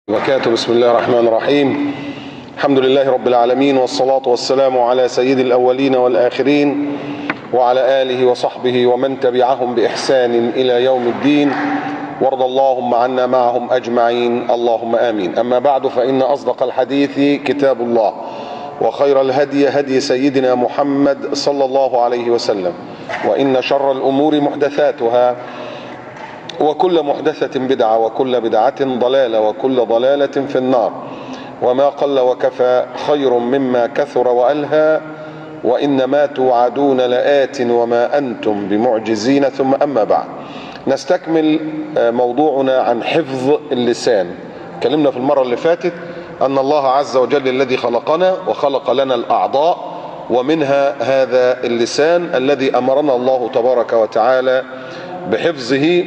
وبركاته. بسم الله الرحمن الرحيم. الحمد لله رب العالمين، والصلاة والسلام على سيد الأولين والآخرين وعلى آله وصحبه ومن تبعهم بإحسان إلى يوم الدين، وارض اللهم عنا معهم أجمعين، اللهم آمين. أما بعد، فإن أصدق الحديث كتاب الله، وخير الهدي هدي سيدنا محمد صلى الله عليه وسلم، وإن شر الأمور محدثاتها، وكل محدثة بدعة، وكل بدعة ضلالة، وكل ضلالة في النار. وما قل وكفى خير مما كثر وألهى، وإنما توعدون لآت وما أنتم بمعجزين. ثم أما بعد، نستكمل موضوعنا عن حفظ اللسان. اتكلمنا في المرة اللي فاتت أن الله عز وجل الذي خلقنا وخلق لنا الأعضاء، ومنها هذا اللسان الذي أمرنا الله تبارك وتعالى بحفظه،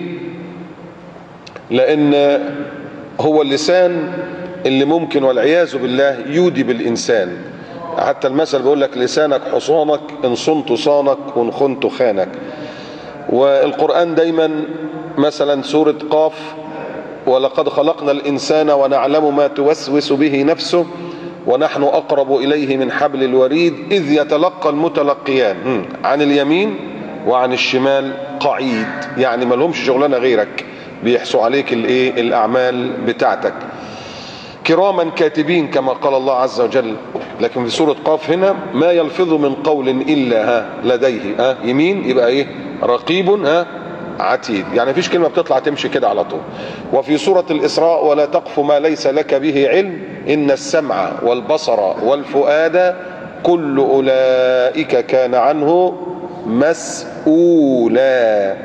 لأن هو اللسان اللي ممكن والعياذ بالله يودي بالإنسان. حتى المثل بيقول لك: لسانك حصانك، إن صنت صانك وإن خنت خانك. والقرآن دايما مثلا سورة قاف: ولقد خلقنا الإنسان ونعلم ما توسوس به نفسه ونحن أقرب إليه من حبل الوريد إذ يتلقى المتلقيان عن اليمين وعن الشمال قعيد. يعني ما لهمش شغلانة غيرك، بيحسوا عليك الأعمال بتاعتك، كراما كاتبين كما قال الله عز وجل. لكن في سورة قاف هنا: ما يلفظ من قول إلا لديه يمين، يبقى رقيب عتيد. يعني مفيش كلمة بتطلع تمشي كده على طول. وفي سورة الإسراء: ولا تقف ما ليس لك به علم إن السمع والبصر والفؤاد كل أولئك كان عنه مسؤولا.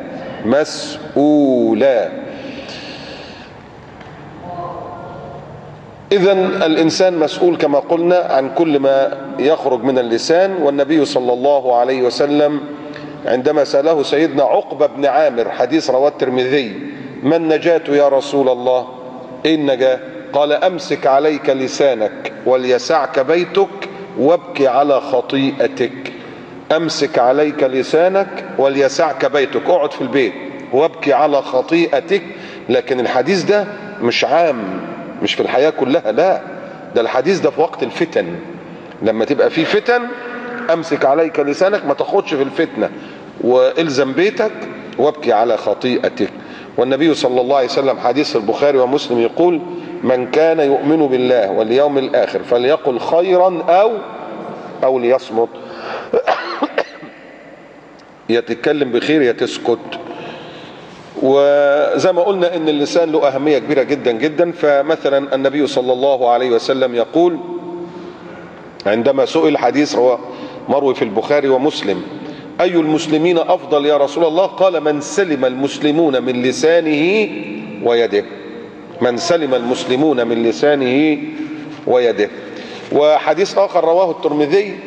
إذن الإنسان مسؤول كما قلنا عن كل ما يخرج من اللسان. والنبي صلى الله عليه وسلم عندما سأله سيدنا عقبة بن عامر، حديث رواه الترمذي: ما النجاة يا رسول الله؟ إيه النجاة؟ قال: أمسك عليك لسانك وليسعك بيتك وابكي على خطيئتك. أمسك عليك لسانك وليسعك بيتك، اقعد في البيت وابكي على خطيئتك. لكن الحديث ده مش عام، مش في الحياة كلها، لا، ده الحديث ده في وقت الفتن. لما تبقى في فتن امسك عليك لسانك، ما تاخدش في الفتنة، والزم بيتك وابكي على خطيئتك. والنبي صلى الله عليه وسلم حديث البخاري ومسلم يقول: من كان يؤمن بالله واليوم الآخر فليقل خيرا أو ليصمت. يتكلم بخير يتسكت. وزي ما قلنا ان اللسان له أهمية كبيرة جدا جدا. فمثلا النبي صلى الله عليه وسلم يقول عندما سئل، حديث مروي في البخاري ومسلم: أي المسلمين أفضل يا رسول الله؟ قال: من سلم المسلمون من لسانه ويده. من سلم المسلمون من لسانه ويده. وحديث آخر رواه الترمذي،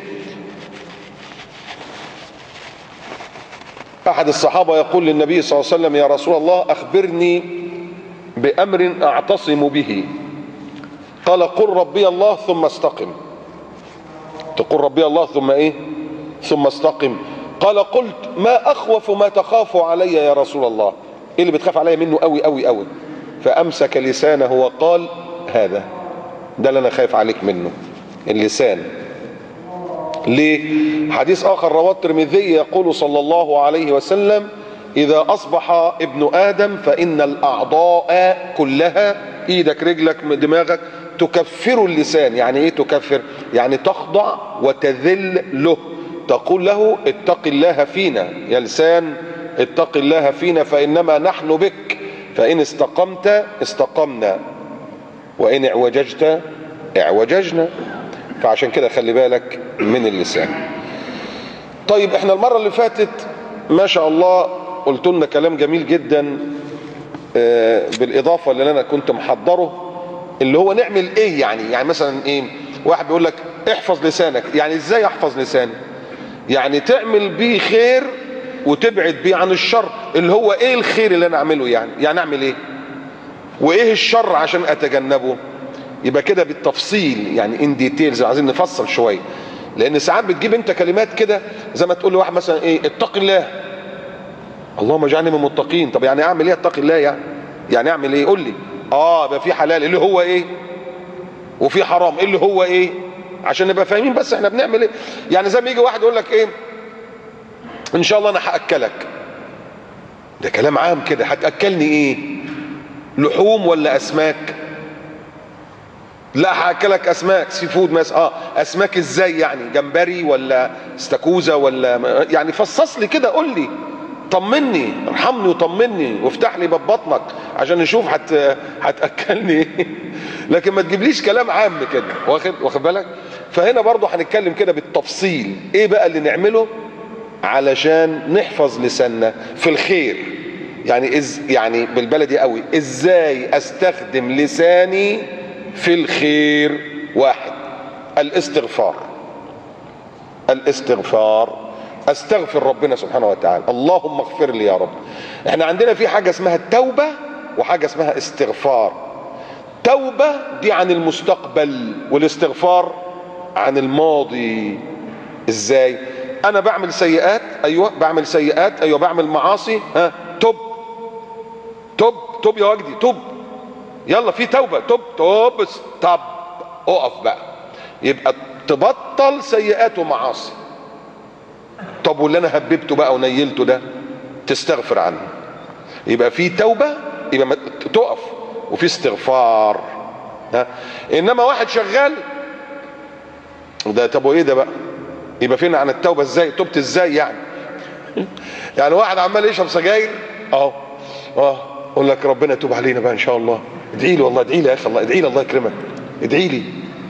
أحد الصحابة يقول للنبي صلى الله عليه وسلم: يا رسول الله أخبرني بأمر أعتصم به. قال: قل ربي الله ثم استقم. تقول ربي الله ثم استقم. قال: قلت: ما أخوف ما تخاف علي يا رسول الله؟ إيه اللي بتخاف علي منه قوي قوي قوي؟ فأمسك لسانه وقال: هذا ده اللي أنا خايف عليك منه، اللسان. ليه؟ حديث آخر رواه الترمذي يقول صلى الله عليه وسلم: إذا أصبح ابن آدم فإن الأعضاء كلها، إيدك رجلك دماغك، تكفر اللسان. يعني إيه تكفر؟ يعني تخضع وتذل له، تقول له: اتق الله فينا يا لسان، اتق الله فينا، فإنما نحن بك، فإن استقمت استقمنا، وإن اعوججت اعوججنا. فعشان كده خلي بالك من اللسان. طيب، احنا المرة اللي فاتت ما شاء الله قلت لنا كلام جميل جدا، بالإضافة اللي أنا كنت محضره، اللي هو نعمل ايه. يعني مثلا ايه؟ واحد بيقول لك احفظ لسانك. يعني ازاي احفظ لساني؟ يعني تعمل بيه خير وتبعد بيه عن الشر. اللي هو ايه الخير اللي انا اعمله؟ يعني اعمل ايه؟ وايه الشر عشان اتجنبه؟ يبقى كده بالتفصيل، يعني ان ديتيلز، عايزين نفصل شويه. لان ساعات بتجيب انت كلمات كده زي ما تقول لواحد مثلا اتق الله، اللهم اجعلني من المتقين. طب يعني اعمل ايه اتقي الله؟ يعني اعمل ايه؟ قول لي. يبقى في حلال اللي هو ايه، وفي حرام اللي هو ايه، عشان نبقى فاهمين بس احنا بنعمل ايه. يعني زي ما يجي واحد يقول لك ايه، ان شاء الله انا هاكلك، ده كلام عام كده. هتاكلني ايه؟ لحوم ولا اسماك؟ لا هاكلك اسماك سي فود مثلا. اسماك ازاي يعني؟ جمبري ولا استاكوزا ولا يعني؟ فصص لي كده، قول لي، طمني، ارحمني وطمني وافتح لي باب بطنك عشان نشوف هتاكلني ايه. لكن ما تجيبليش كلام عام كده، واخد بالك؟ فهنا برضو هنتكلم كده بالتفصيل ايه بقى اللي نعمله علشان نحفظ لساننا في الخير. يعني يعني بالبلدي قوي، ازاي استخدم لساني في الخير. واحد، الاستغفار. استغفر ربنا سبحانه وتعالى، اللهم اغفر لي يا رب. احنا عندنا في حاجة اسمها التوبة وحاجة اسمها استغفار. توبة دي عن المستقبل، والاستغفار عن الماضي. ازاي؟ انا بعمل سيئات، ايوه بعمل معاصي، توب يا وجدي، توب، يلا في توبة، توب طب اقف بقى، يبقى تبطل سيئات ومعاصي. طب واللي انا هببته بقى ونيلته ده تستغفر عنه. يبقى في توبة، يبقى تقف، وفي استغفار. انما واحد شغال ده، طب وايه ده بقى؟ يبقى فين عن التوبة؟ ازاي تبت ازاي يعني؟ يعني واحد عمال يشرب سجاير اقول لك ربنا يتوب علينا بقى ان شاء الله، ادعي لي والله، ادعي لي يا اخي، الله ادعي لي، الله يكرمك، ادعي لي.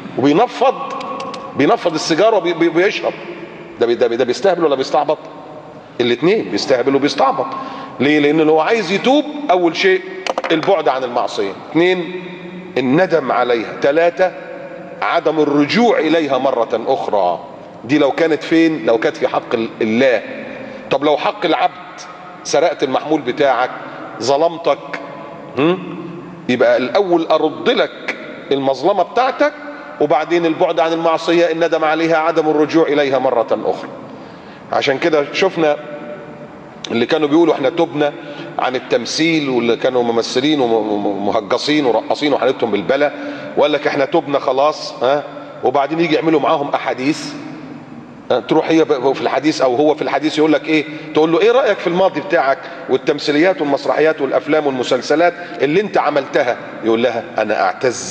وبينفض السيجاره وبيشرب. ده بيستهبل ولا بيستعبط؟ الاثنين، بيستهبل وبيستعبط. ليه؟ لان هو عايز يتوب. اول شيء البعد عن المعصيه، 2 الندم عليها، 3 عدم الرجوع اليها مره اخرى. دي لو كانت فين؟ لو كانت في حق الله. طب لو حق العبد، سرقت المحمول بتاعك، ظلمتك، يبقى الاول ارد لك المظلمه بتاعتك، وبعدين البعد عن المعصيه، الندم عليها، عدم الرجوع اليها مره اخرى. عشان كده شفنا اللي كانوا بيقولوا احنا تبنا عن التمثيل، واللي كانوا ممثلين ومهجصين ورقصين وحالتهم بالبلا، وقال لك احنا تبنا خلاص، وبعدين يجي يعملوا معاهم احاديث. تروح هي في الحديث او هو في الحديث يقول لك ايه، تقول له ايه رايك في الماضي بتاعك والتمثيليات والمسرحيات والافلام والمسلسلات اللي انت عملتها؟ يقول لها انا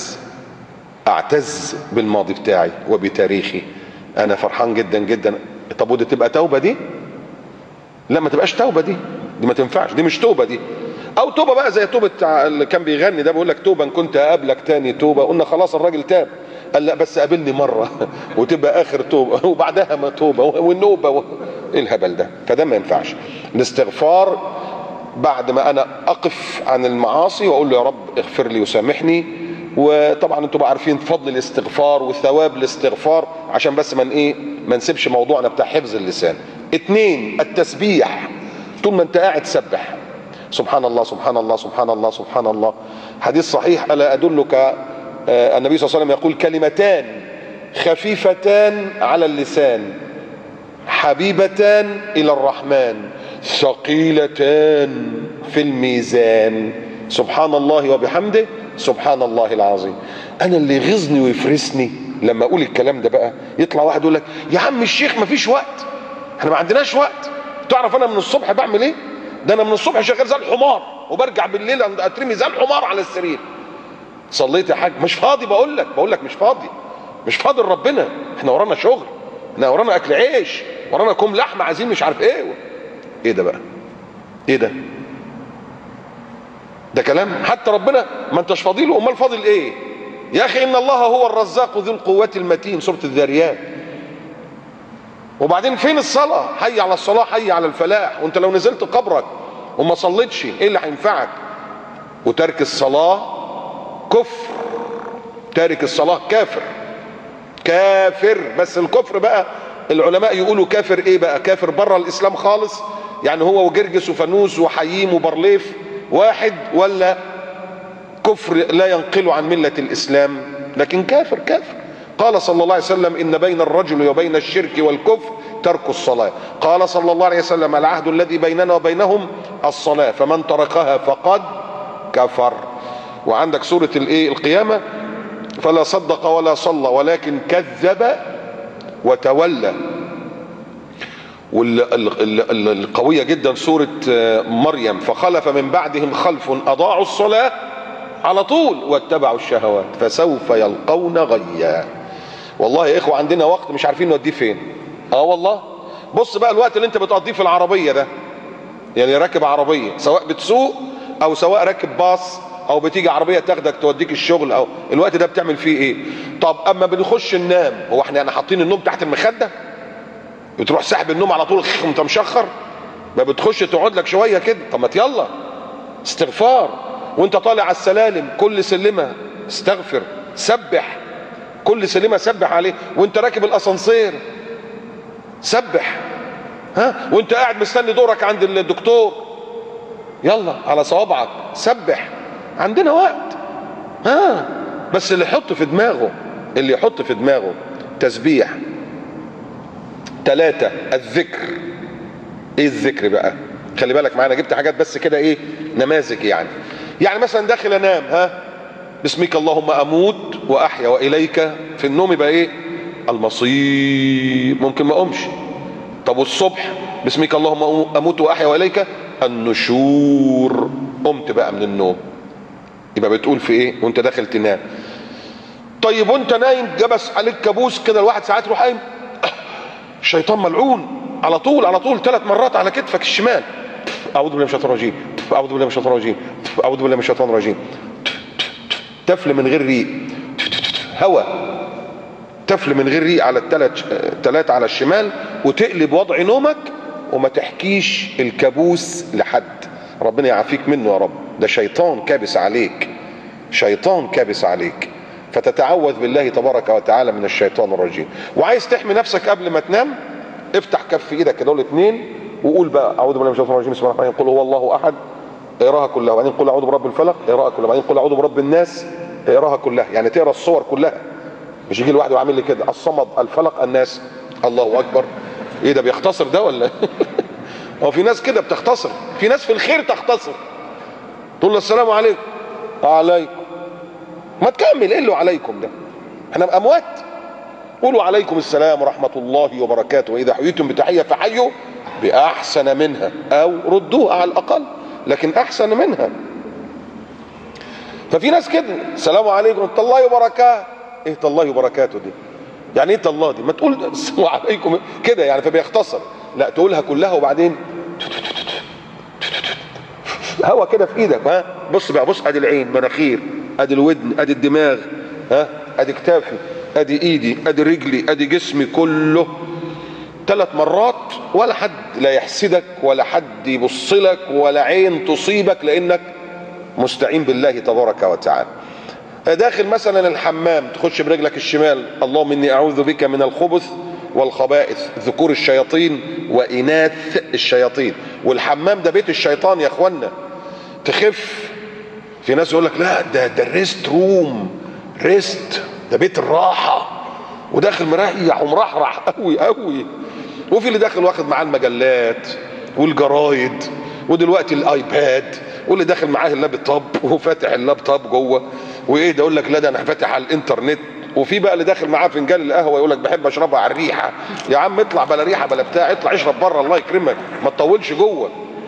اعتز بالماضي بتاعي وبتاريخي، انا فرحان جدا جدا. طب ودي تبقى توبه دي؟ لا، ما تبقاش توبه دي ما تنفعش، دي مش توبه دي. او توبه بقى زي توبه اللي كان بيغني ده، بيقول لك توبه ان كنت اقابلك تاني توبه. قلنا خلاص الراجل تاب، قال لا بس قابلني مره وتبقى اخر توبه وبعدها ما توبه والنوبه ايه الهبل ده؟ فده ما ينفعش. الاستغفار بعد ما انا اقف عن المعاصي واقول له يا رب اغفر لي وسامحني. وطبعا انتوا بقى عارفين فضل الاستغفار وثواب الاستغفار، عشان بس ما نسيبش موضوعنا بتاع حفظ اللسان. 2 التسبيح. طول ما انت قاعد سبح، سبحان الله سبحان الله سبحان الله سبحان الله. حديث صحيح، الا ادلك، النبي صلى الله عليه وسلم يقول كلمتان خفيفتان على اللسان حبيبتان الى الرحمن ثقيلتان في الميزان، سبحان الله وبحمده سبحان الله العظيم. انا اللي يغيظني ويفرسني لما اقول الكلام ده بقى، يطلع واحد يقول لك يا عم الشيخ ما فيش وقت، احنا ما عندناش وقت. تعرف انا من الصبح بعمل ايه؟ ده انا من الصبح شغال زي الحمار، وبرجع بالليل اترمي زي الحمار على السرير. صليت يا حاج؟ مش فاضي. بقول لك مش فاضي لربنا. احنا ورانا شغل، احنا ورانا اكل عيش، ورانا كوم لحمه عايزين مش عارف ايه. ايه ده بقى؟ ايه ده؟ ده كلام حتى ربنا ما انتش فاضي له، امال فاضل ايه يا اخي؟ ان الله هو الرزاق ذو القوة المتين، سورة الذاريات. وبعدين فين الصلاة؟ حي على الصلاة، حي على الفلاح. وانت لو نزلت قبرك وما صليتش ايه اللي هينفعك؟ وترك الصلاة كفر، تارك الصلاة كافر. بس الكفر بقى العلماء يقولوا كافر ايه بقى؟ كافر بره الاسلام خالص، يعني هو وجرجس وفانوس وحييم وبرليف واحد، ولا كفر لا ينقل عن ملة الإسلام لكن كافر. قال صلى الله عليه وسلم إن بين الرجل وبين الشرك والكفر ترك الصلاة. قال صلى الله عليه وسلم العهد الذي بيننا وبينهم الصلاة، فمن تركها فقد كفر. وعندك سورة الايه القيامة فلا صدق ولا صلى ولكن كذب وتولى. والقوية جدا سورة مريم فخلف من بعدهم خلف أضاعوا الصلاة على طول واتبعوا الشهوات فسوف يلقون غيا. والله يا إخوة عندنا وقت مش عارفين نوديه فين. والله بص بقى الوقت اللي انت بتقضيه في العربية ده، يعني راكب عربية سواء بتسوق أو سواء راكب باص أو بتيجي عربية تاخدك توديك الشغل، أو الوقت ده بتعمل فيه إيه؟ طب أما بنخش ننام، هو احنا يعني حاطين النوم تحت المخدة؟ بتروح سحب النوم على طول وانت مشخر؟ ما بتخش تقعد لك شويه كده؟ طب ما يلا استغفار وانت طالع على السلالم، كل سلمه استغفر سبح، كل سلمه سبح عليه، وانت راكب الاسانسير سبح، وانت قاعد مستني دورك عند الدكتور يلا على صوابعك سبح. عندنا وقت. بس اللي يحط في دماغه تسبيح. 3 الذكر. ايه الذكر بقى؟ خلي بالك معانا، جبت حاجات بس كده ايه نماذج يعني مثلا داخل انام باسمك اللهم اموت واحيا واليك، في النوم يبقى ايه المصير، ممكن ما اقومش. طب والصبح باسمك اللهم اموت واحيا واليك النشور، قمت بقى من النوم، يبقى بتقول في ايه وانت داخل تنام. طيب وانت نايم جبس عليك كابوس كده، الواحد ساعات يروح قايم الشيطان ملعون على طول 3 مرات على كتفك الشمال، اعوذ بالله من الشيطان الرجيم، اعوذ بالله من الشيطان الرجيم، اعوذ بالله من الشيطان الرجيم. تفل من غير ريق، هوا تفل من غير ريق على 3 على الشمال، وتقلب وضع نومك وما تحكيش الكابوس لحد، ربنا يعافيك منه يا رب، ده شيطان كابس عليك، شيطان كابس عليك. فتتعوذ بالله تبارك وتعالى من الشيطان الرجيم. وعايز تحمي نفسك قبل ما تنام، افتح كف ايدك كده الاثنين وقول بقى اعوذ بالله من الشيطان الرجيم، بسم الله الرحمن الرحيم، قل هو الله احد، اقراها كلها، وبعدين قل اعوذ برب الفلق، اقراها كلها، وبعدين قل اعوذ برب الناس، اقراها كلها، يعني تقرا الصور كلها، مش يجي الواحد وعامل لي كده الصمد الفلق الناس، الله اكبر، ايه ده بيختصر ده ولا؟ هو في ناس كده بتختصر، في ناس في الخير تختصر، تقول له السلام عليكم، عليكم، ما تكمل ايه اللي عليكم ده؟ احنا اموات؟ قولوا عليكم السلام ورحمة الله وبركاته، وإذا حييتم بتحية فحيوا بأحسن منها أو ردوها على الأقل، لكن أحسن منها. ففي ناس كده السلام عليكم الله وبركاته، إيه الله وبركاته دي؟ يعني إيه الله دي؟ ما تقول السلام عليكم كده يعني، فبيختصر، لا تقولها كلها وبعدين هوا كده في إيدك. بص بقى، بص أدي العين، مناخير، أدي الودن، أدي الدماغ، أدي كتافي، ادي ايدي، ادي رجلي، ادي جسمي كله 3 مرات، ولا حد لا يحسدك ولا حد يبص لك ولا عين تصيبك، لانك مستعين بالله تبارك وتعالى. داخل مثلا الحمام تخش برجلك الشمال اللهم اني اعوذ بك من الخبث والخبائث، ذكور الشياطين واناث الشياطين، والحمام ده بيت الشيطان يا اخوانا. تخف، في ناس يقول لك لا ده الريست روم، ريست ده بيت الراحة، وداخل مريح ومرحرح قوي قوي، وفي اللي داخل واخد معاه المجلات والجرايد ودلوقتي الايباد، واللي داخل معاه اللابتوب وفاتح اللابتوب جوه، وايه ده يقول لك لا ده انا فاتح على الانترنت، وفي بقى اللي داخل معاه فنجان القهوه يقول لك بحب اشربها على الريحه. يا عم اطلع بلا ريحه بلا بتاع، اطلع اشرب بره الله يكرمك، ما تطولش جوه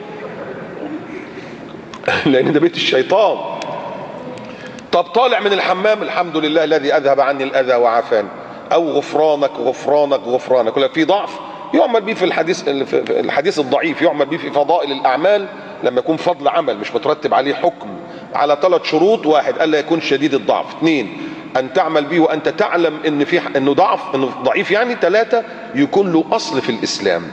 لان ده بيت الشيطان. طب طالع من الحمام الحمد لله الذي اذهب عني الاذى وعافاني، او غفرانك غفرانك غفرانك، ولا في ضعف يعمل به في الحديث الضعيف، يعمل به في فضائل الاعمال لما يكون فضل عمل مش مترتب عليه حكم، على 3 شروط: 1 الا يكون شديد الضعف، 2 ان تعمل به وانت تعلم ان في انه ضعف، انه ضعيف يعني، 3 يكون له اصل في الاسلام.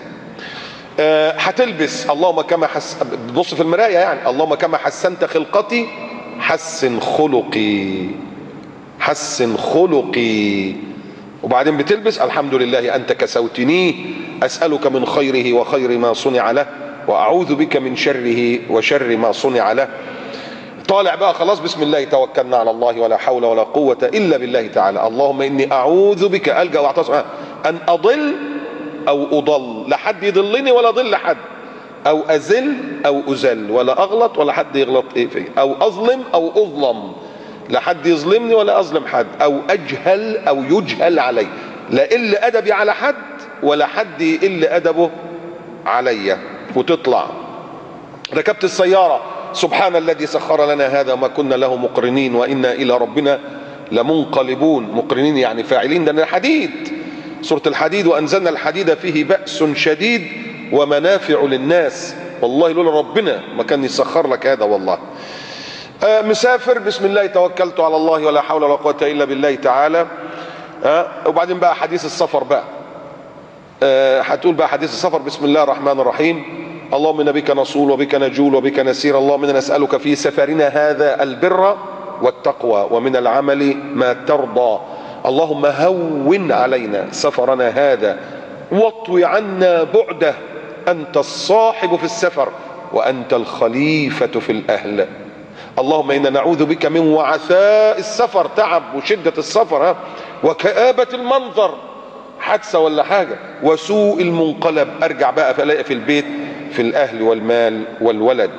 هتلبس اللهم كما بص في المرايه يعني، اللهم كما حسنت خلقتي حسن خلقي، حسن خلقي، وبعدين بتلبس الحمد لله انت كسوتني، اسالك من خيره وخير ما صنع له، واعوذ بك من شره وشر ما صنع له. طالع بقى خلاص بسم الله توكلنا على الله ولا حول ولا قوه الا بالله تعالى، اللهم اني اعوذ بك، الجا واعتصم ان اضل او اضل، لا حد يضلني ولا اضل حد، او اذل او اذل، ولا اغلط ولا حد يغلط ايه فيه، او اظلم او اظلم، لا حد يظلمني ولا اظلم حد، او اجهل او يجهل علي، لا قل ادبي على حد ولا حد يقل ادبه عليا. وتطلع ركبت السيارة، سبحان الذي سخر لنا هذا وما كنا له مقرنين وإنا إلى ربنا لمنقلبون. مقرنين يعني فاعلين، ده الحديد، سورة الحديد، وأنزلنا الحديد فيه بأس شديد ومنافع للناس. والله لولا ربنا ما كان يسخر لك هذا والله. مسافر، بسم الله توكلت على الله ولا حول ولا قوة إلا بالله تعالى. وبعدين بقى حديث السفر بقى، هتقول بقى حديث السفر، بسم الله الرحمن الرحيم، اللهم إنا بك نصول وبك نجول وبك نسير، اللهم إنا نسألك في سفرنا هذا البر والتقوى ومن العمل ما ترضى، اللهم هون علينا سفرنا هذا واطوي عنا بعده، أنت الصاحب في السفر وأنت الخليفة في الأهل، اللهم إنا نعوذ بك من وعثاء السفر، تعب وشدة السفر وكآبة المنظر، حادثة ولا حاجة، وسوء المنقلب، أرجع بقى فلاقي في البيت في الأهل والمال والولد.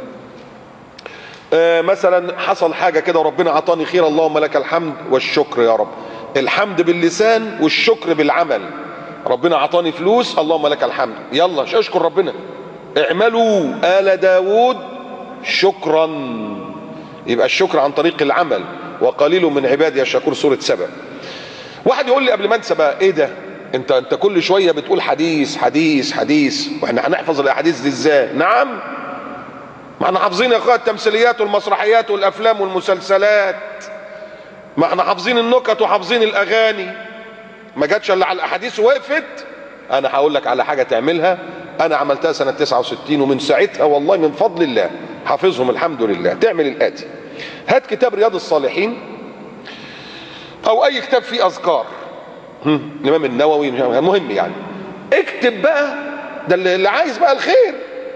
مثلا حصل حاجة كده وربنا عطاني خير، اللهم لك الحمد والشكر يا رب، الحمد باللسان والشكر بالعمل. ربنا عطاني فلوس، اللهم لك الحمد، يلا اشكر ربنا. اعملوا آل داود شكرا، يبقى الشكر عن طريق العمل، وقليل من عبادي الشكور، سورة سبأ. واحد يقول لي قبل ما انسى بقى، ايه ده انت كل شويه بتقول حديث حديث حديث، واحنا هنحفظ الاحاديث دي ازاي؟ نعم، ما احنا حافظين يا اخويا التمثيليات والمسرحيات والافلام والمسلسلات، ما احنا حافظين النكت وحافظين الاغاني، ما جاتش الا على الاحاديث وقفت. انا هقول لك على حاجه تعملها، انا عملتها سنه 69 ومن ساعتها والله من فضل الله حافظهم الحمد لله. تعمل الاتي، هات كتاب رياض الصالحين او اي كتاب فيه اذكار، الامام النووي، المهم يعني، اكتب بقى، ده اللي عايز بقى الخير،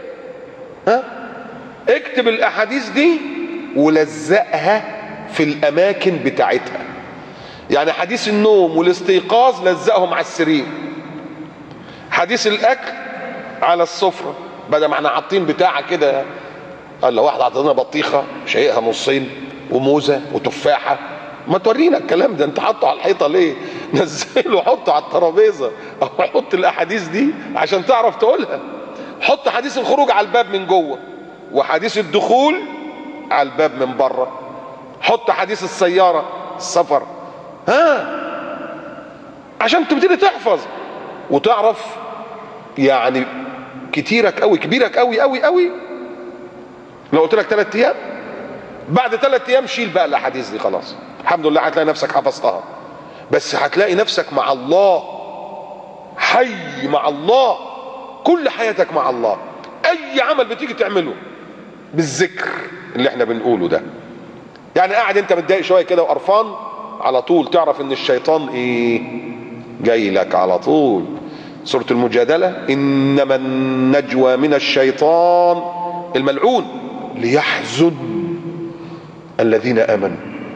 اكتب الاحاديث دي ولزقها في الاماكن بتاعتها. يعني حديث النوم والاستيقاظ لزقهم على السرير، حديث الاكل على السفره، بدل ما احنا حاطين بتاعه كده، قال لو واحد عطانا بطيخه شايقها نصين وموزه وتفاحه، ما تورينا الكلام ده، انت حاطه على الحيطه ليه؟ نزله حطه على الترابيزه، او حط الاحاديث دي عشان تعرف تقولها. حط حديث الخروج على الباب من جوه، وحديث الدخول على الباب من بره. حط حديث السياره، السفر، عشان تبتدي تحفظ وتعرف. يعني كتيرك قوي، كبيرك قوي قوي قوي لو قلت لك 3 ايام، بعد 3 ايام شيل بقى الاحاديث دي، خلاص الحمد لله هتلاقي نفسك حفظتها. بس هتلاقي نفسك مع الله، حي مع الله، كل حياتك مع الله. اي عمل بتيجي تعمله بالذكر اللي احنا بنقوله ده. يعني قاعد انت متضايق شويه كده وقرفان، على طول تعرف ان الشيطان ايه جاي لك على طول. سورة المجادلة، انما النجوى من الشيطان الملعون ليحزن الذين امنوا.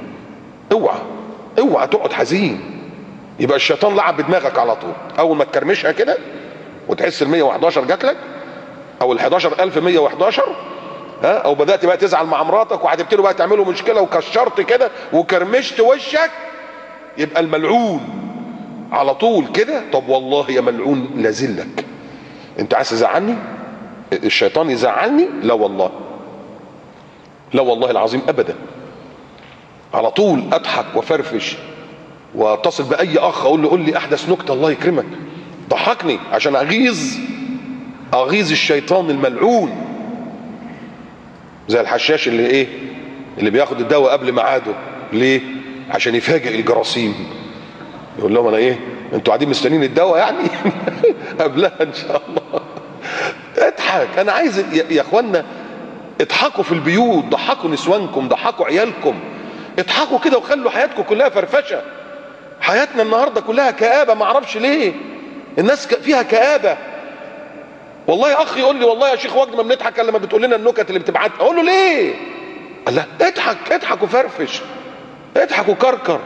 اوعى تقعد حزين، يبقى الشيطان لعب بدماغك على طول. اول ما تكرمشها كده وتحس ال 111 جات لك، او ال 11111، او بدات بقى تزعل مع مراتك وهتبتدوا بقى تعملوا مشكله وكشرت كده وكرمشت وشك، يبقى الملعون على طول كده. طب والله يا ملعون لازلك، انت عايز تزعلني؟ الشيطان يزعلني؟ لا والله، لا والله العظيم ابدا. على طول اضحك وفرفش واتصل باي اخ اقول له قول لي احدث نكته الله يكرمك، ضحكني عشان اغيظ الشيطان الملعون. زي الحشاش اللي بياخد الدواء قبل ميعاده، ليه؟ عشان يفاجئ الجراثيم، يقول لهم انا انتوا قاعدين مستنيين الدواء يعني قبلها ان شاء الله. اضحك، انا عايز يا اخوانا اضحكوا في البيوت، ضحكوا نسوانكم، ضحكوا عيالكم، اضحكوا كده وخلوا حياتكم كلها فرفشه. حياتنا النهارده كلها كآبه، ما اعرفش ليه الناس فيها كآبه. والله اخي يقول لي والله يا شيخ وجد ما بنضحك الا لما بتقول لنا النكت اللي بتبعتها. اقول له ليه؟ قال لا اضحك وفرفش، اضحك وكركر.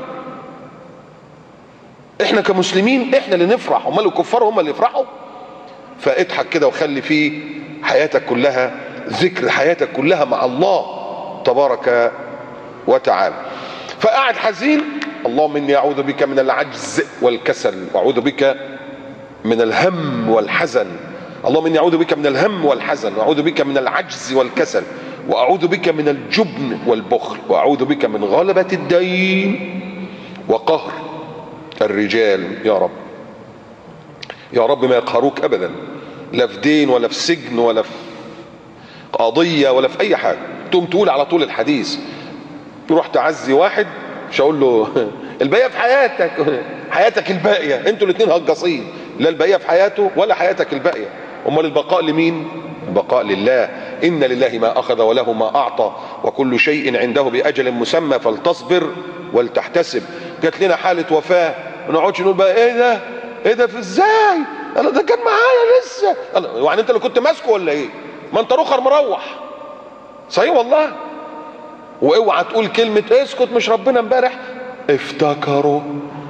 احنا كمسلمين احنا اللي نفرح، امال الكفار هم اللي يفرحوا؟ فاضحك كده وخلي فيه حياتك كلها ذكر، حياتك كلها مع الله تبارك وتعالى. فقاعد حزين، اللهم اني اعوذ بك من العجز والكسل، واعوذ بك من الهم والحزن. اللهم اني اعوذ بك من الهم والحزن، واعوذ بك من العجز والكسل، واعوذ بك من الجبن والبخل، واعوذ بك من غلبة الدين وقهر الرجال. يا رب يا رب ما يقهروك ابدا، لا في دين ولا في سجن ولا في قضية ولا في اي حاجة. تقوم تقول على طول الحديث، تروح تعزي واحد مش هقول له الباقية في حياتك، حياتك الباقية، انتوا الاثنين هجاصين، لا الباقية في حياته ولا حياتك الباقية. امال البقاء لمين؟ البقاء لله. ان لله ما اخذ وله ما اعطى وكل شيء عنده باجل مسمى فلتصبر ولتحتسب. جات لنا حالة وفاة ما نقعدش نقول بقى ايه ده ايه ده في ازاي، انا ده كان معايا لسه، يعني انت اللي كنت ماسكه ولا ايه؟ ما انت رخر مروح. صحيح والله. واوعى تقول كلمة اسكت مش ربنا امبارح افتكروا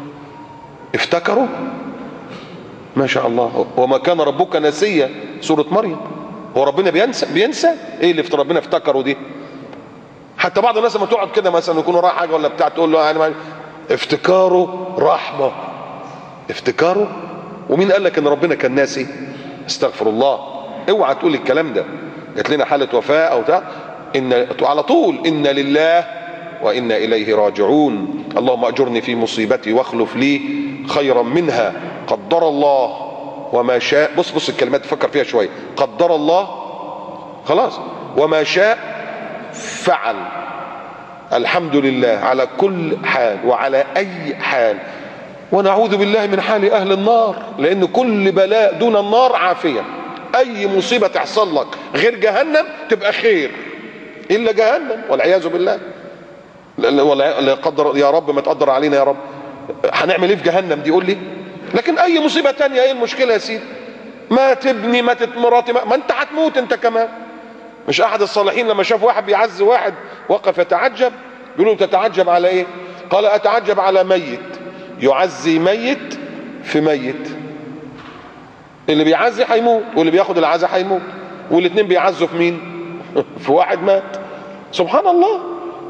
ما شاء الله. وما كان ربك نسيا، سورة مريم. هو ربنا بينسى ايه اللي في ربنا افتكروا دي؟ حتى بعض الناس لما تقعد كده مثلا يكونوا رايح حاجه ولا بتاع تقول له يعني افتكاره رحمه، افتكاره. ومين قال لك ان ربنا كان ناسي؟ استغفر الله. اوعى تقول الكلام ده. جات لنا حاله وفاه او بتاع ان على طول انا لله وانا اليه راجعون. اللهم اجرني في مصيبتي واخلف لي خيرا منها. قدر الله وما شاء. بص الكلمات تفكر فيها شويه. قدر الله خلاص، وما شاء فعل. الحمد لله على كل حال وعلى اي حال. ونعوذ بالله من حال اهل النار، لان كل بلاء دون النار عافيه. اي مصيبه تحصل لك غير جهنم تبقى خير، الا جهنم والعياذ بالله. ولا قدر يا رب ما تقدر علينا يا رب. هنعمل ايه في جهنم دي؟ قول لي. لكن اي مصيبه تانية ايه المشكله يا سيدي؟ مات ابني، ماتت مراتي، ما انت هتموت انت كمان. مش احد الصالحين لما شاف واحد بيعز واحد وقف يتعجب، بيقولوا تتعجب على ايه؟ قال اتعجب على ميت يعزي ميت في ميت. اللي بيعزي هيموت واللي بياخد العزا هيموت، والاثنين بيعزوا في مين؟ في واحد مات. سبحان الله.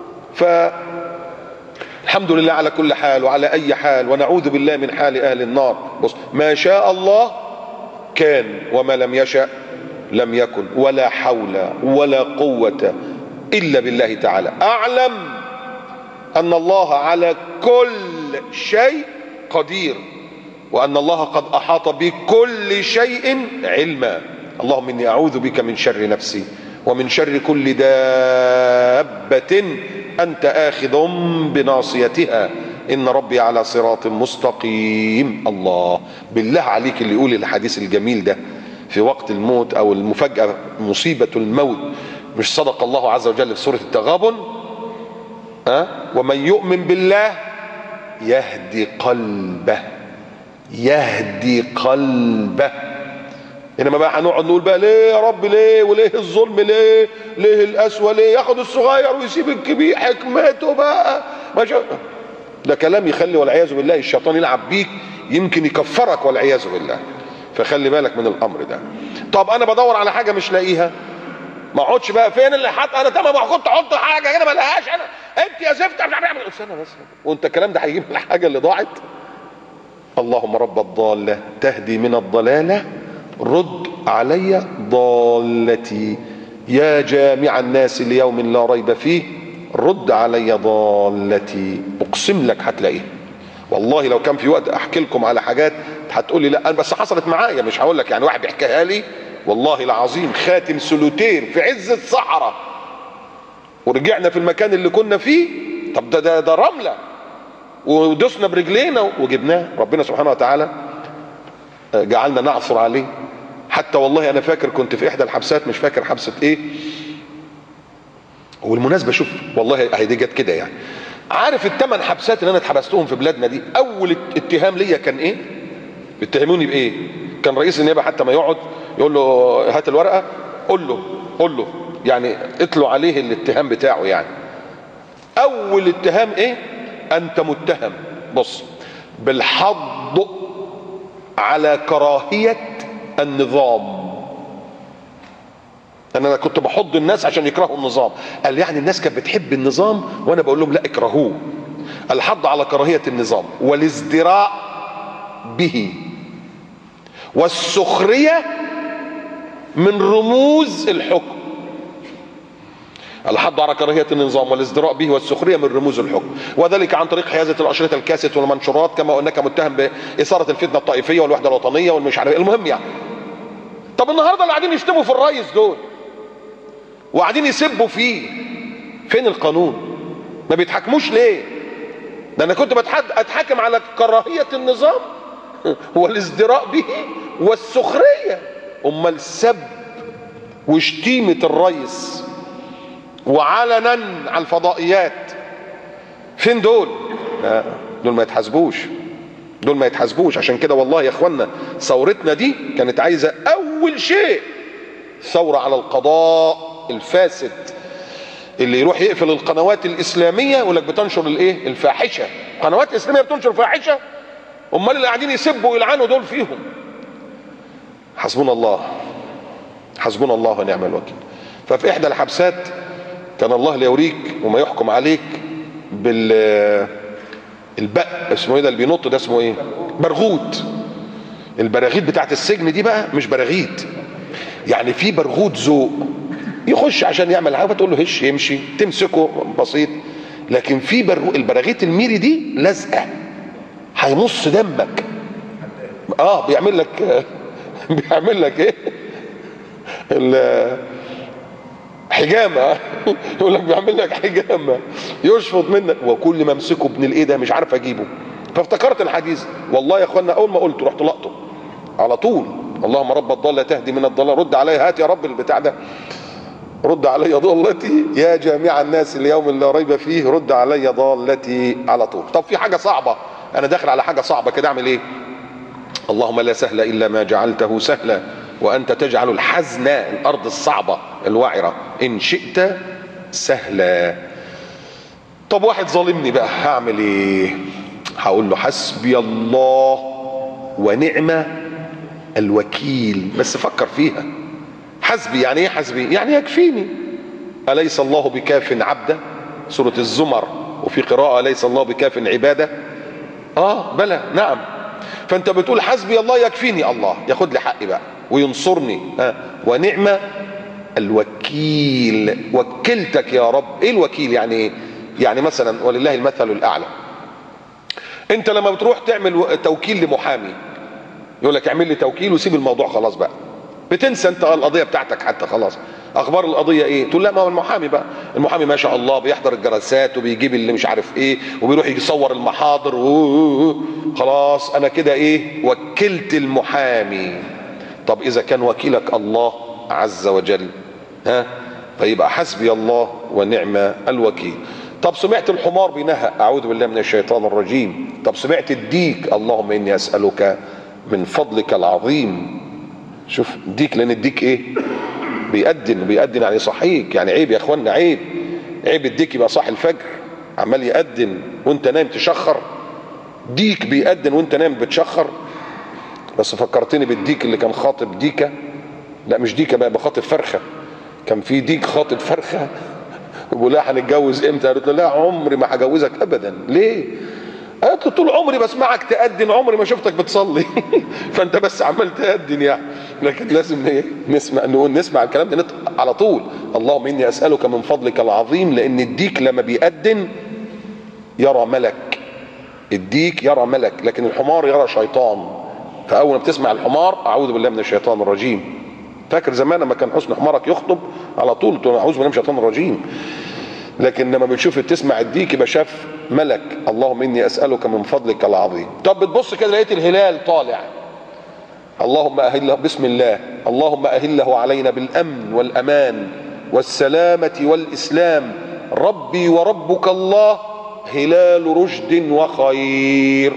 الحمد لله على كل حال وعلى اي حال، ونعوذ بالله من حال اهل النار. بص، ما شاء الله كان وما لم يشأ لم يكن، ولا حول ولا قوة الا بالله تعالى. اعلم ان الله على كل شيء قدير، وان الله قد احاط بكل شيء علما. اللهم اني اعوذ بك من شر نفسي ومن شر كل دابة انت اخذ بناصيتها ان ربي على صراط مستقيم. الله، بالله عليك اللي يقول الحديث الجميل ده في وقت الموت او المفاجأة مصيبة الموت، مش صدق الله عز وجل في سورة التغابن؟ ومن يؤمن بالله يهدي قلبه، يهدي قلبه. انما بقى هنقعد نقول بقى ليه يا رب، ليه وليه الظلم، ليه القسوة، ليه ياخد الصغير ويسيب الكبير، حكمته بقى ما شاء. ده كلام يخلي والعياذ بالله الشيطان يلعب بيك، يمكن يكفرك والعياذ بالله. فخلي بالك من الامر ده. طب انا بدور على حاجه مش لاقيها، ما اقعدش بقى فين اللي حط، انا تمام كنت احط حاجه هنا ما لقاهاش، انا انت يا زفت مش عارف. استنى بس، وانت الكلام ده هيجيب الحاجه اللي ضاعت؟ اللهم رب الضاله تهدي من الضلاله رد علي ضالتي، يا جامع الناس ليوم لا ريب فيه رد علي ضالتي. اقسم لك هتلاقيها والله. لو كان في وقت احكي لكم على حاجات هتقول لي لا، بس حصلت معايا، مش هقول لك يعني واحد بيحكيها لي والله العظيم. خاتم سلوتير في عز الصحراء ورجعنا في المكان اللي كنا فيه. طب ده رمله ودسنا برجلينا وجبناه. ربنا سبحانه وتعالى جعلنا نعثر عليه. حتى والله انا فاكر كنت في احدى الحبسات، مش فاكر حبسه ايه. والمناسبه شوف والله اهي دي جت كده يعني. عارف الثمان حبسات اللي انا اتحبستهم في بلادنا دي، اول اتهام ليا كان ايه؟ بيتهموني بايه؟ كان رئيس النيابه حتى ما يقعد يقول له هات الورقه، قول له يعني اتلوا عليه الاتهام بتاعه يعني. اول اتهام ايه؟ انت متهم بص بالحض على كراهيه النظام. انا كنت بحض الناس عشان يكرهوا النظام. قال يعني الناس كانت بتحب النظام وانا بقول لهم لا اكرهوه. الحض على كراهية النظام والازدراء به والسخرية من رموز الحكم. الحض على كراهية النظام والازدراء به والسخرية من رموز الحكم، وذلك عن طريق حيازة الأشرطة الكاسيت والمنشورات، كما أنك متهم بإثارة الفتنة الطائفية والوحدة الوطنية والمش عارف. المهم يعني، طب النهارده اللي قاعدين يشتموا في الرئيس دول وقاعدين يسبوا فيه، فين القانون؟ ما بيتحكموش ليه؟ ده انا كنت اتحاكم على كراهية النظام والازدراء به والسخرية. امال السب وشتيمة الرئيس وعلنا على الفضائيات فين دول؟ لا دول ما يتحاسبوش، دول ما يتحاسبوش. عشان كده والله يا اخوانا ثورتنا دي كانت عايزة اول شيء ثورة على القضاء الفاسد اللي يروح يقفل القنوات الاسلاميه يقول لك بتنشر الايه؟ الفاحشه. قنوات اسلاميه بتنشر فاحشه؟ امال اللي قاعدين يسبوا ويلعنوا دول فيهم. حسبنا الله، حسبنا الله ونعم الوكيل. ففي احدى الحبسات كان الله ليوريك وما يحكم عليك البق، اسمه ايه ده اللي بينط ده؟ اسمه ايه؟ برغوت. البراغيث بتاعت السجن دي بقى مش براغيث، يعني في برغوت ذوق يخش عشان يعمل حاجه تقول له هش يمشي تمسكه بسيط. لكن في البراغيث الميري دي لازقه هيمص دمك. بيعمل لك بيعمل لك ايه؟ حجامه يقول لك بيعمل لك حجامه يشفط منك. وكل ما امسكه ابن الايه ده مش عارف اجيبه. فافتكرت الحديث والله يا اخوانا، اول ما قلت رحت لقطه على طول. اللهم رب الضاله تهدي من الضلال، رد علي، هات يا رب البتاع ده، رد علي ضالتي يا جامع الناس اليوم لا ريب فيه، رد علي ضالتي على طول. طب في حاجه صعبه، انا داخل على حاجه صعبه كده، اعمل ايه؟ اللهم لا سهل الا ما جعلته سهلا وانت تجعل الحزن، الارض الصعبه الوعره، ان شئت سهلا. طب واحد ظالمني بقى هعمل ايه؟ هقول له حسبي الله ونعم الوكيل. بس فكر فيها، حسبي يعني ايه؟ حسبي يعني يكفيني. أليس الله بكاف عبده؟ سورة الزمر. وفي قراءة أليس الله بكاف عباده؟ بلى نعم. فانت بتقول حسبي الله يكفيني، الله ياخد لي حقي بقى وينصرني. ونعم الوكيل، وكلتك يا رب. ايه الوكيل يعني ايه؟ يعني مثلا ولله المثل الاعلى، انت لما بتروح تعمل توكيل لمحامي يقول لك اعمل لي توكيل وسيب الموضوع خلاص بقى، بتنسى انت القضيه بتاعتك حتى خلاص. اخبار القضيه ايه؟ تقول لا ما هو المحامي بقى، المحامي ما شاء الله بيحضر الجلسات وبيجيب اللي مش عارف ايه وبيروح يصور المحاضر خلاص انا كده ايه؟ وكلت المحامي. طب اذا كان وكيلك الله عز وجل فيبقى حسبي الله ونعم الوكيل. طب سمعت الحمار بينهق، اعوذ بالله من الشيطان الرجيم. طب سمعت الديك، اللهم اني اسالك من فضلك العظيم. شوف الديك، لان الديك ايه؟ بيأذن يعني صحيك. يعني عيب يا اخوانا، عيب الديك يبقى صاحي الفجر عمال يأذن وانت نايم تشخر. ديك بيأذن وانت نايم بتشخر. بس فكرتني بالديك اللي كان خاطب ديكه، لا مش ديكه بقى، بخاطب فرخه. كان في ديك خاطب فرخه بيقول لها هنتجوز امتى؟ قالت له لا عمري ما هجوزك ابدا. ليه؟ قالت له طول عمري بسمعك تأذن، عمري ما شفتك بتصلي فانت بس عمال تأذن يعني. لكن لازم نسمع الكلام ده على طول. اللهم اني اسألك من فضلك العظيم. لان الديك لما بيأذن يرى ملك، الديك يرى ملك، لكن الحمار يرى شيطان. فاول ما بتسمع الحمار اعوذ بالله من الشيطان الرجيم. فاكر زمان لما كان حسن حمارك يخطب على طول تقول اعوذ بالله من الشيطان الرجيم. لكن لما بتشوف تسمع الديك يبقى شاف ملك. اللهم اني اسالك من فضلك العظيم. طب بتبص كده لقيت الهلال طالع، اللهم اهله بسم الله، اللهم اهله علينا بالامن والامان والسلامه والاسلام، ربي وربك الله هلال رشد وخير.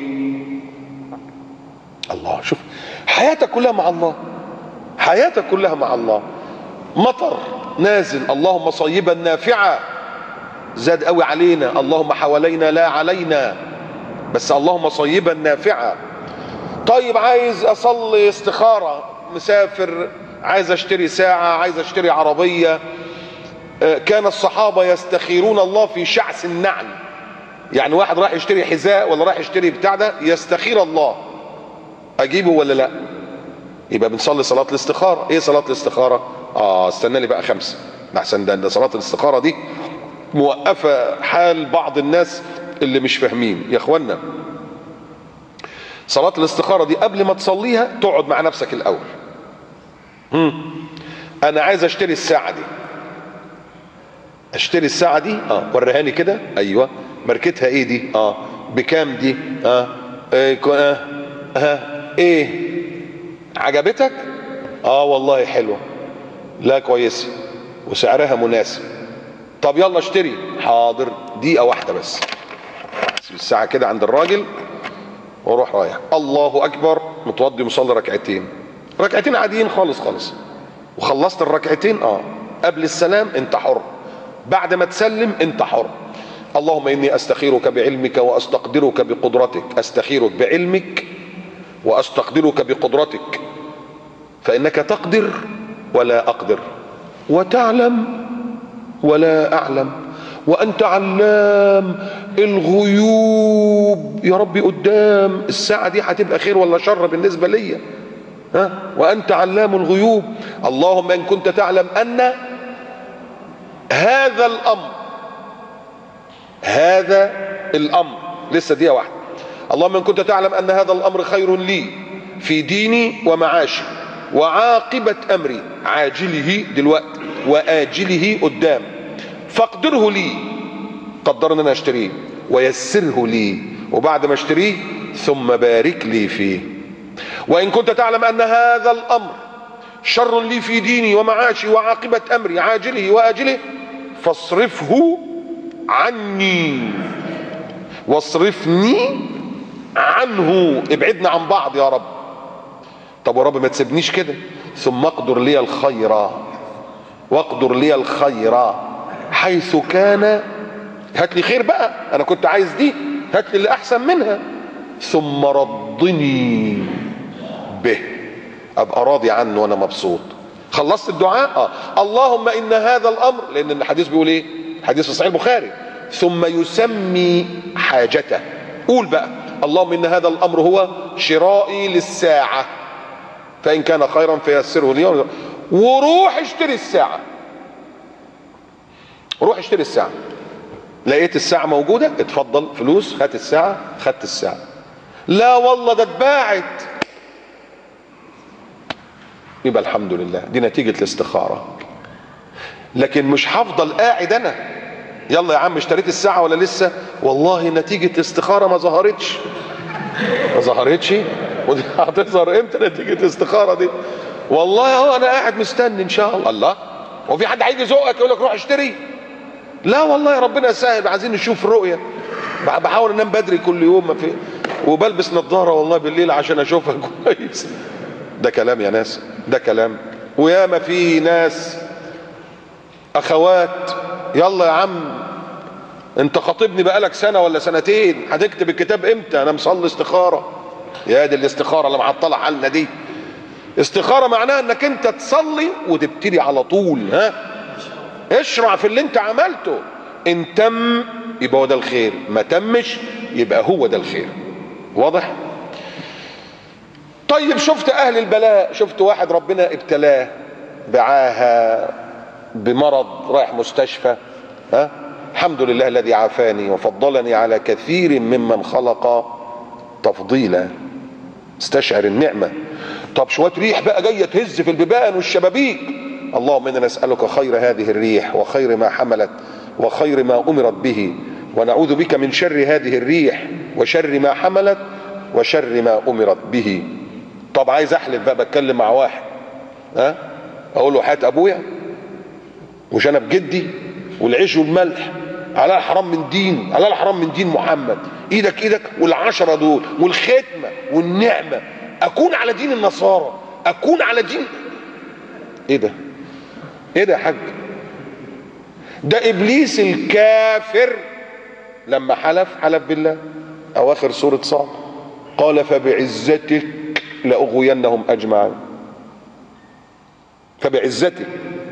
الله، شوف حياتك كلها مع الله، حياتك كلها مع الله. مطر نازل، اللهم صيبا نافعا. زاد قوي علينا، اللهم حوالينا لا علينا، بس اللهم صيبا نافعا. طيب عايز اصلي استخارة، مسافر عايز اشتري ساعة، عايز اشتري عربية. كان الصحابة يستخيرون الله في شعث النعل. يعني واحد راح يشتري حذاء ولا راح يشتري بتاع ده، يستخير الله اجيبه ولا لا. يبقى بنصلي صلاة الاستخارة. ايه صلاة الاستخارة؟ استنى لي بقى 5 احسن. ده صلاة الاستخارة دي موقفة حال بعض الناس اللي مش فاهمين. يا اخوانا، صلاة الاستخارة دي قبل ما تصليها تقعد مع نفسك الاول. انا عايز اشتري الساعة دي. اشتري الساعة دي؟ وريهاني كده. ايوه. ماركتها ايه دي؟ بكام دي؟ ايه عجبتك؟ والله حلوة. لا كويسة وسعرها مناسب. طب يلا اشتري. حاضر، دقيقة واحدة بس. سيب الساعة كده عند الراجل واروح رايح. الله اكبر، متوضي مصلي ركعتين عاديين خالص خالص. وخلصت الركعتين قبل السلام انت حر، بعد ما تسلم انت حر. اللهم اني استخيرك بعلمك واستقدرك بقدرتك. استخيرك بعلمك واستقدرك بقدرتك، فانك تقدر ولا اقدر، وتعلم ولا اعلم، وانت علام الغيوب. يا ربي قدام الساعة دي هتبقى خير ولا شر بالنسبة ليا؟ وانت علام الغيوب. اللهم ان كنت تعلم ان هذا الامر لسه دقيقة واحدة. اللهم ان كنت تعلم ان هذا الامر خير لي في ديني ومعاشي وعاقبة امري، عاجله دلوقتي واجله قدام، فاقدره لي. قدر ان انا اشتريه، ويسره لي، وبعد ما اشتريه ثم بارك لي فيه. وان كنت تعلم ان هذا الامر شر لي في ديني ومعاشي وعاقبة امري، عاجله واجله، فاصرفه عني واصرفني عنه. ابعدنا عن بعض يا رب. طب يا رب ما تسيبنيش كده. ثم اقدر لي الخير، واقدر لي الخير حيث كان. هات لي خير بقى، انا كنت عايز دي، هات لي اللي احسن منها. ثم ردني به، ابقى راضي عنه وانا مبسوط. خلصت الدعاء. اللهم ان هذا الامر، لان الحديث بيقول ايه؟ حديث في صحيح البخاري. ثم يسمي حاجته. قول بقى اللهم ان هذا الامر هو شرائي للساعة، فان كان خيرا فيسره لي. وروح اشتري الساعة. روح اشتري الساعة. لقيت الساعة موجودة، اتفضل فلوس، هات الساعة. خدت الساعة. لا والله ده اتباعت. يبقى الحمد لله، دي نتيجة الاستخارة. لكن مش هفضل قاعد انا يلا يا عم اشتريت الساعة ولا لسه؟ والله نتيجة الاستخارة ما ظهرتش. ودي هتظهر امتى نتيجة الاستخارة دي؟ والله اهو انا قاعد مستني ان شاء الله. الله، هو في حد هيجي يزقك يقول لك روح اشتري؟ لا والله ربنا يسهل، عايزين نشوف رؤية. بحاول انام بدري كل يوم، ما في، وبلبس نظارة والله بالليل عشان اشوفها كويس. ده كلام يا ناس، ده كلام. وياما في ناس اخوات، يلا يا عم انت خاطبني بقالك سنة ولا سنتين، هتكتب الكتاب امتى؟ انا مصلي استخارة. يا دي الاستخارة اللي معطلة حالنا دي. استخارة معناها انك انت تصلي وتبتدي على طول. اشرع في اللي انت عملته. ان تم يبقى هو ده الخير، ما تمش يبقى هو ده الخير. واضح؟ طيب شفت اهل البلاء، شفت واحد ربنا ابتلاه بعاهة، بمرض، رايح مستشفى. الحمد لله الذي عافاني وفضلني على كثير ممن خلق تفضيلا. استشعر النعمة. طب شوية ريح بقى جاية تهز في البيبان والشبابيك. اللهم إنا نسألك خير هذه الريح وخير ما حملت وخير ما أمرت به، ونعوذ بك من شر هذه الريح وشر ما حملت وشر ما أمرت به. طب عايز أحلف بقى، بتكلم مع واحد، أقول له حياة أبويا وشنب جدي والعيش والملح، على الحرام من دين، على الحرام من دين محمد، ايدك والعشرة دول والختمة والنعمة، اكون على دين النصارى، اكون على دين. ايه ده يا حاج؟ ده ابليس الكافر لما حلف بالله. اواخر سورة صاد قال فبعزتك لاغوينهم اجمعين. فبعزتك،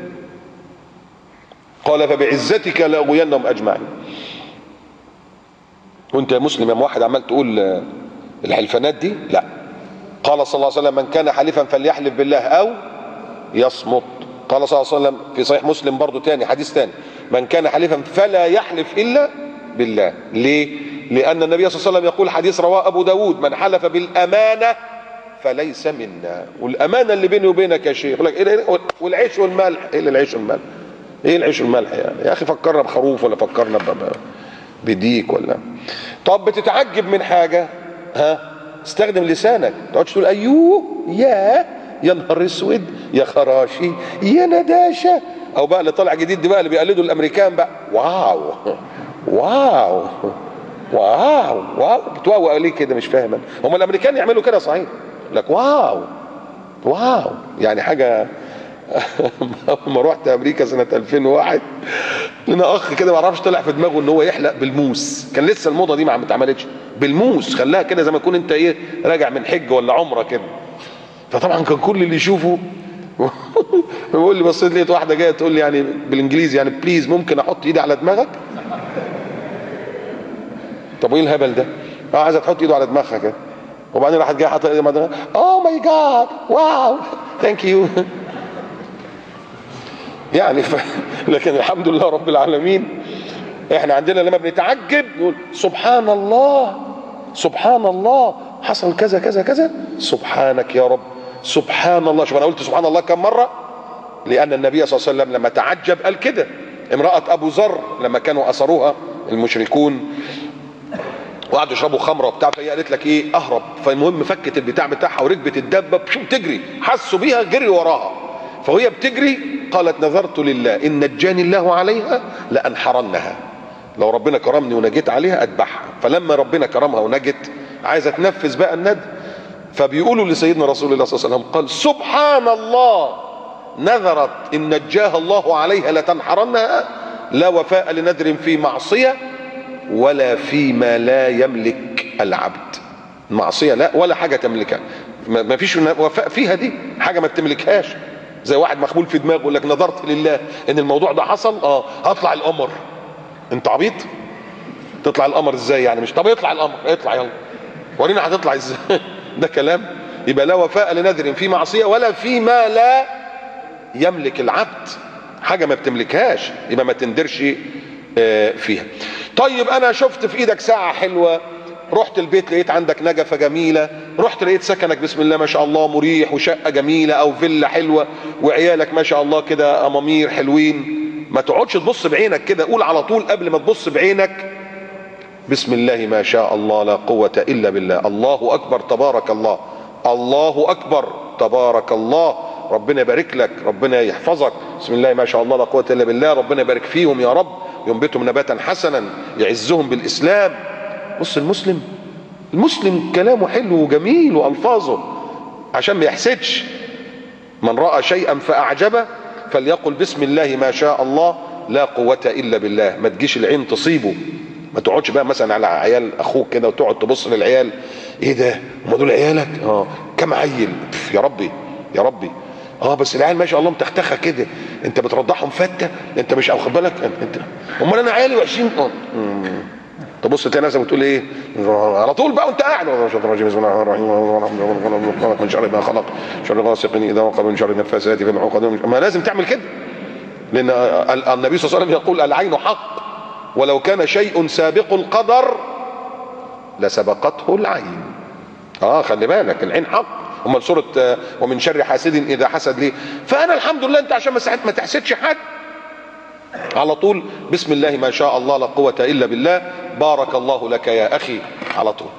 قال فبعزتك لاغوينهم اجمعين. وانت يا مسلم يا موحد عمال تقول الحلفانات دي؟ لا. قال صلى الله عليه وسلم من كان حليفا فليحلف بالله او يصمت. قال صلى الله عليه وسلم في صحيح مسلم برضو تاني، حديث تاني، من كان حليفا فلا يحلف الا بالله. ليه؟ لان النبي صلى الله عليه وسلم يقول، حديث رواه ابو داود، من حلف بالامانه فليس منا. والامانه اللي بيني وبينك يا شيخ، يقول لك ايه والعيش والملح؟ ايه العيش والملح؟ ايه العيش والملح يعني؟ يا اخي فكرنا بخروف ولا فكرنا بديك ولا. طب بتتعجب من حاجه، ها، استخدم لسانك، ما تقعدش تقول ايوه يا نهار اسود يا خراشي يا نداشه، او بقى اللي طالع جديد دي بقى اللي بيقلدوا الامريكان بقى، واو واو واو واو، بتواو ليه كده؟ مش فاهم انا. هم الامريكان يعملوا كده صحيح، لك واو واو يعني حاجه. لما رحت امريكا سنه 2001 لنا اخ كده ما اعرفش طلع في دماغه ان هو يحلق بالموس، كان لسه الموضه دي ما اتعملتش بالموس، خلاها كده زي ما يكون انت ايه راجع من حج ولا عمره كده. فطبعا كان كل اللي يشوفه بيقول لي، بصيت لقيت واحده جايه تقول لي يعني بالانجليزي يعني بليز ممكن احط ايدي على دماغك؟ طب وايه الهبل ده؟ عايزه تحط ايده على دماغها كده، وبعدين راحت جايه حاطه ايدها على دماغها، اوه ماي جاد واو ثانك يو. يعني لكن الحمد لله رب العالمين احنا عندنا لما بنتعجب نقول سبحان الله سبحان الله، حصل كذا كذا كذا، سبحانك يا رب سبحان الله. شوف انا قلت سبحان الله كم مره؟ لان النبي صلى الله عليه وسلم لما تعجب قال كده. امراه ابو ذر لما كانوا اسروها المشركون وقعدوا يشربوا خمره وبتاع، فهي قالت لك ايه اهرب، فالمهم فكت البتاع بتاعها وركبت الدبه بتجري، حسوا بيها جري وراها، فهي بتجري قالت نذرت لله ان نجاني الله عليها لانحرنها، لو ربنا كرمني ونجيت عليها اذبحها. فلما ربنا كرمها ونجت عايزه تنفذ بقى الندب، فبيقولوا لسيدنا رسول الله صلى الله عليه وسلم قال سبحان الله نذرت ان نجاها الله عليها لتنحرنها، لا وفاء لنذر في معصيه ولا فيما لا يملك العبد. المعصيه لا ولا حاجه تملكها، ما فيش وفاء فيها، دي حاجه ما بتملكهاش. زي واحد مخبول في دماغه يقول لك نذرت لله ان الموضوع ده حصل، هطلع القمر. انت عبيط؟ تطلع القمر ازاي يعني؟ مش طب يطلع القمر، اطلع يلا ورينا هتطلع ازاي. ده كلام؟ يبقى لا وفاء لنذر في معصيه ولا فيما لا يملك العبد، حاجه ما بتملكهاش يبقى ما تندرش فيها. طيب انا شفت في ايدك ساعه حلوه، رحت البيت لقيت عندك نجفه جميله، رحت لقيت سكنك بسم الله ما شاء الله مريح وشقه جميله او فيلا حلوه وعيالك ما شاء الله كده امامير حلوين، ما تقعدش تبص بعينك كده، قول على طول قبل ما تبص بعينك بسم الله ما شاء الله لا قوه الا بالله، الله اكبر تبارك الله، الله اكبر تبارك الله، ربنا يبارك لك، ربنا يحفظك، بسم الله ما شاء الله لا قوه الا بالله، ربنا يبارك فيهم يا رب، ينبتهم نباتا حسنا، يعزهم بالاسلام. بص المسلم كلامه حلو وجميل والفاظه عشان ما يحسدش. من راى شيئا فاعجبه فليقل بسم الله ما شاء الله لا قوه الا بالله. ما تجيش العين تصيبه، ما تقعدش بقى مثلا على عيال اخوك كده وتقعد تبص للعيال، ايه ده هم دول عيالك؟ كم عيل؟ يا ربي يا ربي، بس العيال ما شاء الله متختخه كده، انت بترضعهم فته، انت مش واخد بالك انت، امال انا عيالي وحشين. تبص تلاقي نفسك بتقول ايه على طول بقى وانت قاعد، بسم الله الرحمن الرحيم، من شر ما خلق، شر غاسق اذا وقب، من شر النفاثات في العقد. ما لازم تعمل كده، لان النبي صلى الله عليه وسلم يقول العين حق ولو كان شيء سابق القدر لسبقته العين. خلي بالك العين حق. امال سوره ومن شر حاسد اذا حسد ليه؟ فانا الحمد لله انت عشان ما تحسدش حد على طول بسم الله ما شاء الله لا قوه الا بالله، بارك الله لك يا اخي على طول.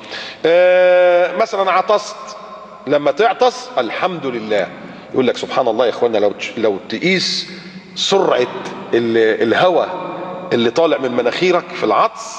مثلا عطست، لما تعطس الحمد لله، يقول لك سبحان الله يا اخوانا، لو تقيس سرعه الهواء اللي طالع من مناخيرك في العطس،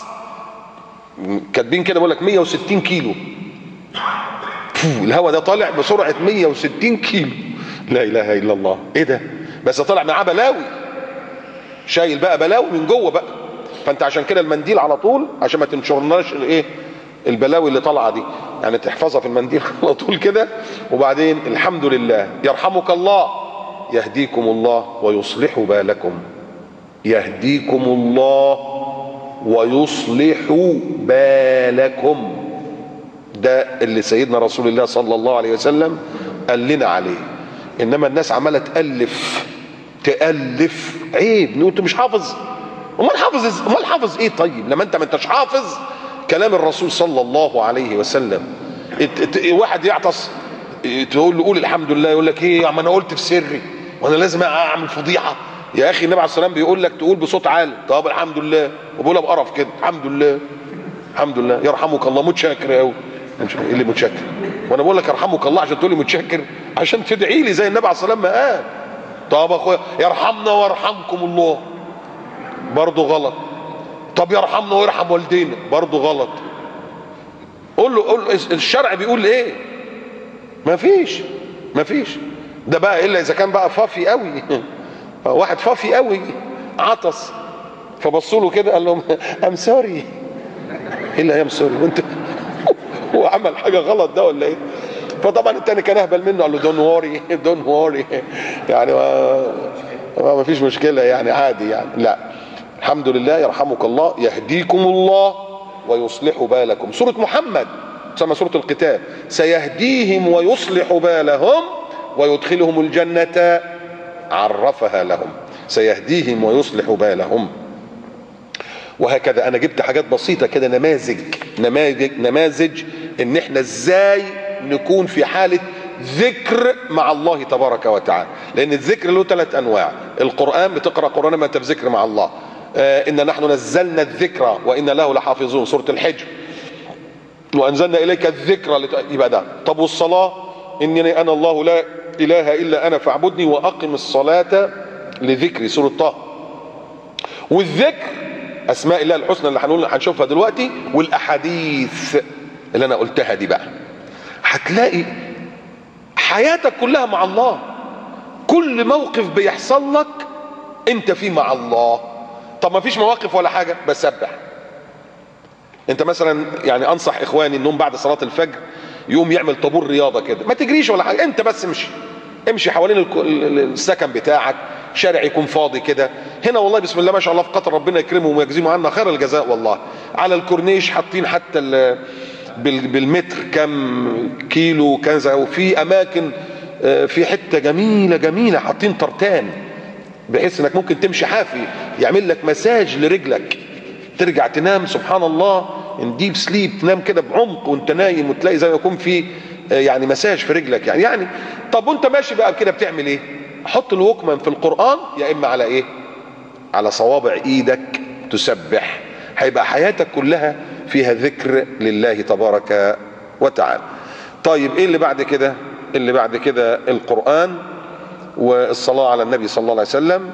كاتبين كده بيقول لك 160 كيلو، الهواء ده طالع بسرعه 160 كيلو، لا اله الا الله، ايه ده؟ بس طالع معاه بلاوي، شايل بقى بلاوي من جوه بقى. فانت عشان كده المنديل على طول عشان ما تنشرناش الايه البلاوي اللي طالعه دي، يعني تحفظها في المنديل على طول كده، وبعدين الحمد لله، يرحمك الله يهديكم الله ويصلح بالكم. يهديكم الله ويصلح بالكم، ده اللي سيدنا رسول الله صلى الله عليه وسلم قال لنا عليه. انما الناس عماله تألف عيب، انت مش حافظ. امال حافظ ايه؟ طيب لما انت ما انتش حافظ كلام الرسول صلى الله عليه وسلم. واحد يعطس تقول له قول الحمد لله، يقول لك ايه؟ ما انا قلت في سري وانا لازم اعمل فضيحه. يا اخي النبي عليه الصلاه والسلام بيقول لك تقول بصوت عالي طب الحمد لله، وبقولها بقرف كده الحمد لله الحمد لله يرحمك الله. متشكر قوي. ايه اللي متشكر؟ وانا بقول لك يرحمك الله عشان تقول لي متشكر؟ عشان تدعي لي زي النبي عليه الصلاه والسلام ما قال. طب اخويا يرحمنا ويرحمكم الله، برضه غلط. طب يرحمنا ويرحم والدينا، برضه غلط. قول له الشرع بيقول ايه؟ مفيش. ده بقى الا اذا كان بقى فافي قوي. واحد فافي قوي عطس فبصوا له كده قال لهم ام سوري. ايه اللي ام سوري؟ وانت هو عمل حاجه غلط ده ولا ايه؟ فطبعا التاني كان اهبل منه قال له دون ووري يعني ما فيش مشكله يعني عادي يعني. لا الحمد لله يرحمك الله يهديكم الله ويصلح بالكم. سوره محمد تسمى سوره القتال. سيهديهم ويصلح بالهم ويدخلهم الجنه عرفها لهم. سيهديهم ويصلح بالهم. وهكذا انا جبت حاجات بسيطه كده، نماذج ان احنا ازاي نكون في حاله ذكر مع الله تبارك وتعالى. لان الذكر له 3 انواع. القران بتقرا قران ما انت في ذكر مع الله. ان نحن نزلنا الذكر وان له لحافظون، سوره الحجر. وانزلنا اليك الذكر يبقى ده. طب والصلاه؟ انني انا الله لا اله الا انا فاعبدني واقم الصلاه لذكري، سوره طه. والذكر اسماء الله الحسنى اللي هنشوفها دلوقتي، والاحاديث اللي انا قلتها دي. بقى هتلاقي حياتك كلها مع الله. كل موقف بيحصل لك انت فيه مع الله. طب ما فيش مواقف ولا حاجه؟ بسبح. انت مثلا يعني انصح اخواني انهم بعد صلاه الفجر يقوم يعمل طابور رياضه كده، ما تجريش ولا حاجه، انت بس امشي حوالين السكن بتاعك، شارع يكون فاضي كده. هنا والله بسم الله ما شاء الله في قطر ربنا يكرمهم ويجزيهم عنا خير الجزاء والله. على الكورنيش حاطين حتى بالمتر كم كيلو كذا، وفي اماكن في حته جميله حاطين ترتان بحيث انك ممكن تمشي حافي، يعمل لك مساج لرجلك ترجع تنام سبحان الله ان ديب سليب، تنام كده بعمق وانت نايم وتلاقي زي ما يكون في يعني مساج في رجلك يعني. طب وانت ماشي بقى كده بتعمل ايه؟ حط الوكمان في القرآن، يا اما على ايه؟ على صوابع ايدك تسبح. هيبقى حياتك كلها فيها ذكر لله تبارك وتعالى. طيب ايه اللي بعد كده؟ اللي بعد كده القرآن والصلاة على النبي صلى الله عليه وسلم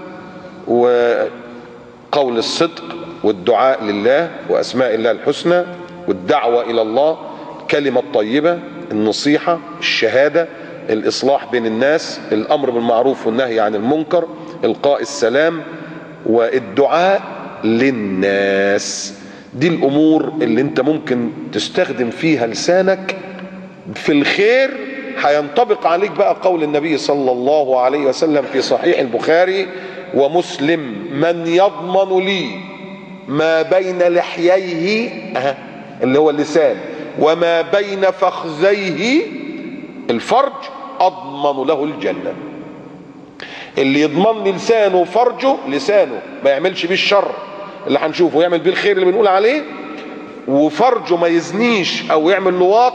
وقول الصدق والدعاء لله واسماء الله الحسنى والدعوة الى الله، كلمة طيبة، النصيحة، الشهادة، الإصلاح بين الناس، الأمر بالمعروف والنهي عن المنكر، إلقاء السلام، والدعاء للناس. دي الأمور اللي أنت ممكن تستخدم فيها لسانك في الخير. هينطبق عليك بقى قول النبي صلى الله عليه وسلم في صحيح البخاري ومسلم: من يضمن لي ما بين لحييه اللي هو اللسان وما بين فخذيه الفرج اضمن له الجنه. اللي يضمن لي لسانه وفرجه، لسانه ما يعملش بيه الشر اللي هنشوفه، يعمل بيه الخير اللي بنقول عليه، وفرجه ما يزنيش او يعمل لواط،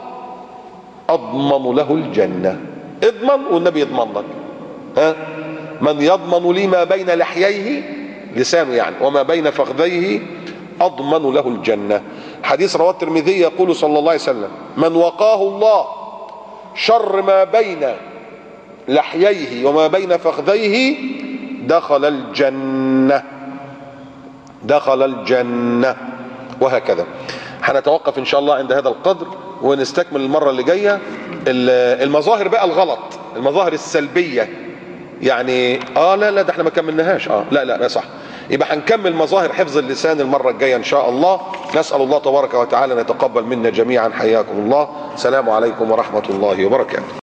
اضمن له الجنه. اضمن والنبي يضمن لك. من يضمن لي ما بين لحييه لسانه يعني وما بين فخذيه اضمن له الجنه. حديث رواه الترمذي يقول صلى الله عليه وسلم: من وقاه الله شر ما بين لحييه وما بين فخذيه دخل الجنه. دخل الجنه. وهكذا. هنتوقف ان شاء الله عند هذا القدر ونستكمل المره اللي جايه المظاهر بقى الغلط، المظاهر السلبيه يعني. لا ده احنا ما كملناهاش. لا صح. يبقى هنكمل مظاهر حفظ اللسان المرة الجاية ان شاء الله. نسأل الله تبارك وتعالى ان يتقبل منا جميعا. حياكم الله. السلام عليكم ورحمة الله وبركاته.